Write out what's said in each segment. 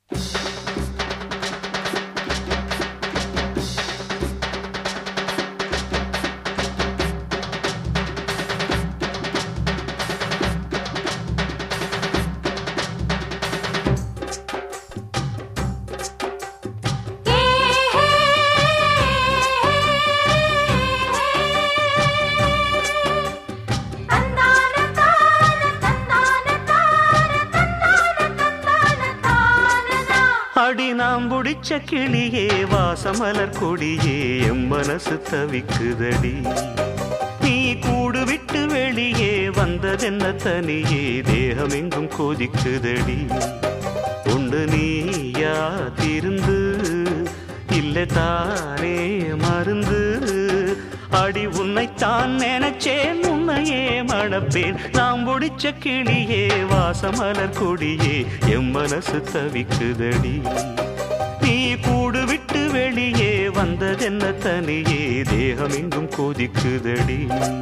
அடி நாம் புடிச்ச கிளியே வாசமலர் கொடியே எம் மனசு தவிக்குதடி. நீ கூடு விட்டு வெளியே வந்ததென்ன தனியே தேகம் எங்கும் கொதிக்குதடி. உண்டு நீயா திருந்து இல்லை தானே மருந்து. அடி உன்னைத்தான் நினைச்சேன் உன்னையே மணப்பேன். நாம் புடிச்ச கிளியே வாசமலர் கொடியே எம் மனசு தவிக்குதடி. நீ கூடு விட்டு வெளியே வந்ததென்ன தனியே தேகம் எங்கும் கொதிக்குதடி.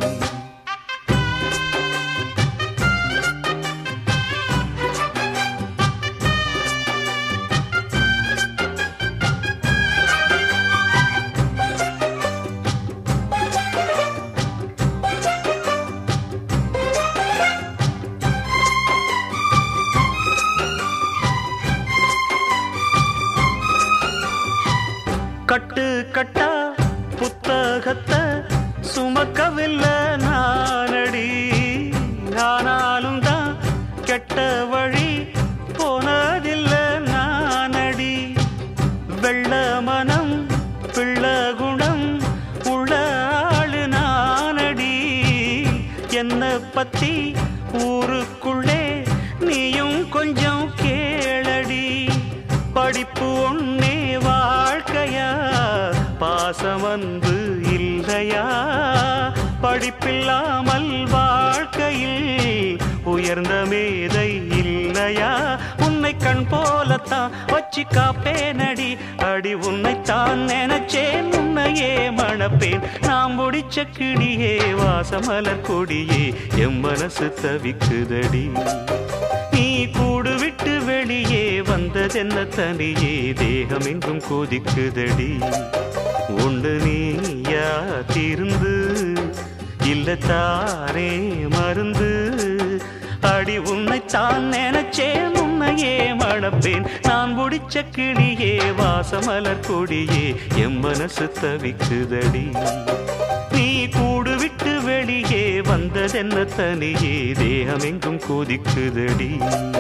கட்டு கட்டா புத்தகத்தை சுமக்கவில்லை நானடி. ஆனாலும் தான் கெட்ட வழி போனதில்லை நானடி. வெள்ள மனம் பிள்ள குணம் உள்ள ஆளு நானடி. என்னை பத்தி ஊருக்குள்ளே நீயும் கொஞ்சம் கேளடி. படிப்பு ஒன்னே வாழ்க்கையா பாசம் அன்பு இல்லையா. படிப்பில்லாமல் வாழ்க்கையில் உயர்ந்த மேதை இல்லையா. உன்னை கண் போலத்தான் வச்சு காப்பேனடி. அடி உன்னைத்தான் நினைச்சேன் உன்னையே மணப்பேன். நாம் முடிச்ச கிளியே வாசமலர் கொடியே எம் மனசு தவிக்குதடி. நீ கூடு விட்டு வெளியே வந்ததென்ன தனியே தேகம் எங்கும் கொதிக்குதடி. உண்டு நீயா திருந்து இல்ல தானே மருந்து. அடி உன்னைத்தான் நினைச்சேன் உன்னையே மணப்பேன். நான் முடிச்ச கிளியே வாசமலர் கொடியே எம் மனசு தவிக்குதடி. நீ கூடு விட்டு வெளியே வந்ததென்ன தனியே தேகம் எங்கும் கொதிக்குதடி.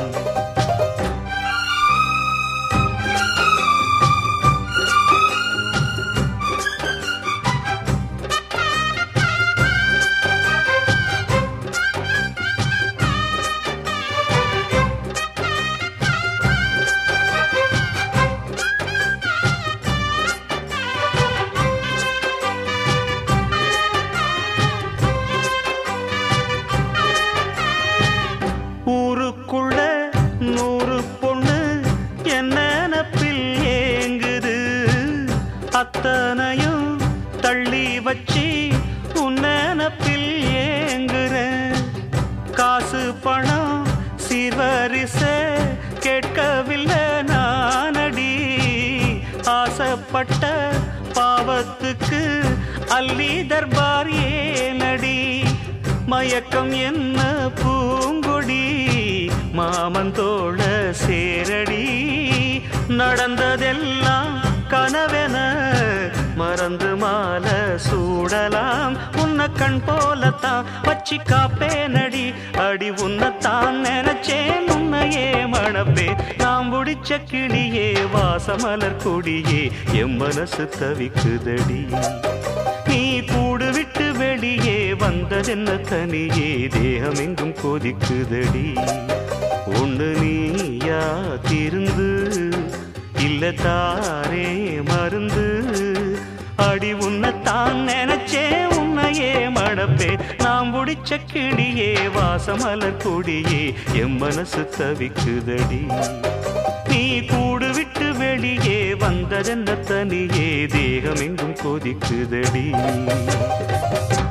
ஊருக்குள்ள 100 பொண்ணு என்ன நினப்பில் ஏங்குது. அத்தனையும் தள்ளி வச்சு உன் நினப்பில் ஏங்குற. காசு பணம் சீர்வரிச கேட்கவில்லை நானடி. ஆசைப்பட்ட பாவத்துக்கு அள்ளி தர்பார் ஏனடி. மயக்கம் என்ன பூங்கொடி மாமந்தோள சேரடி. நடந்ததெல்லாம் கனவென மறந்து மாலை சூடலாம். உன்னை கண் போலத்தான் வச்சு காப்பேனடி. அடி உன்னைத்தான் நினைச்சேன் உன்னையே மணப்பேன். நாம் முடிச்ச கிளியே வாசமலர் கொடியே எம் மனசு தவிக்குதடி. நீ கூடு விட்டு வெளியே வந்ததென்ன தனியே தேகம் எங்கும் கொதிக்குதடி. ஒன்று நீயா திருந்து இல்ல தானே மருந்து. அடி உன்னைத்தான் நினைச்சே உன்னையே மணப்பேன். நாம் முடிச்ச கிளியே வாசமலர் கொடியே எம் மனசு தவிக்குதடி. நீ கூடு விட்டு வெளியே வந்ததென்ன தனியே தேகம் எங்கும் கொதிக்குதடி.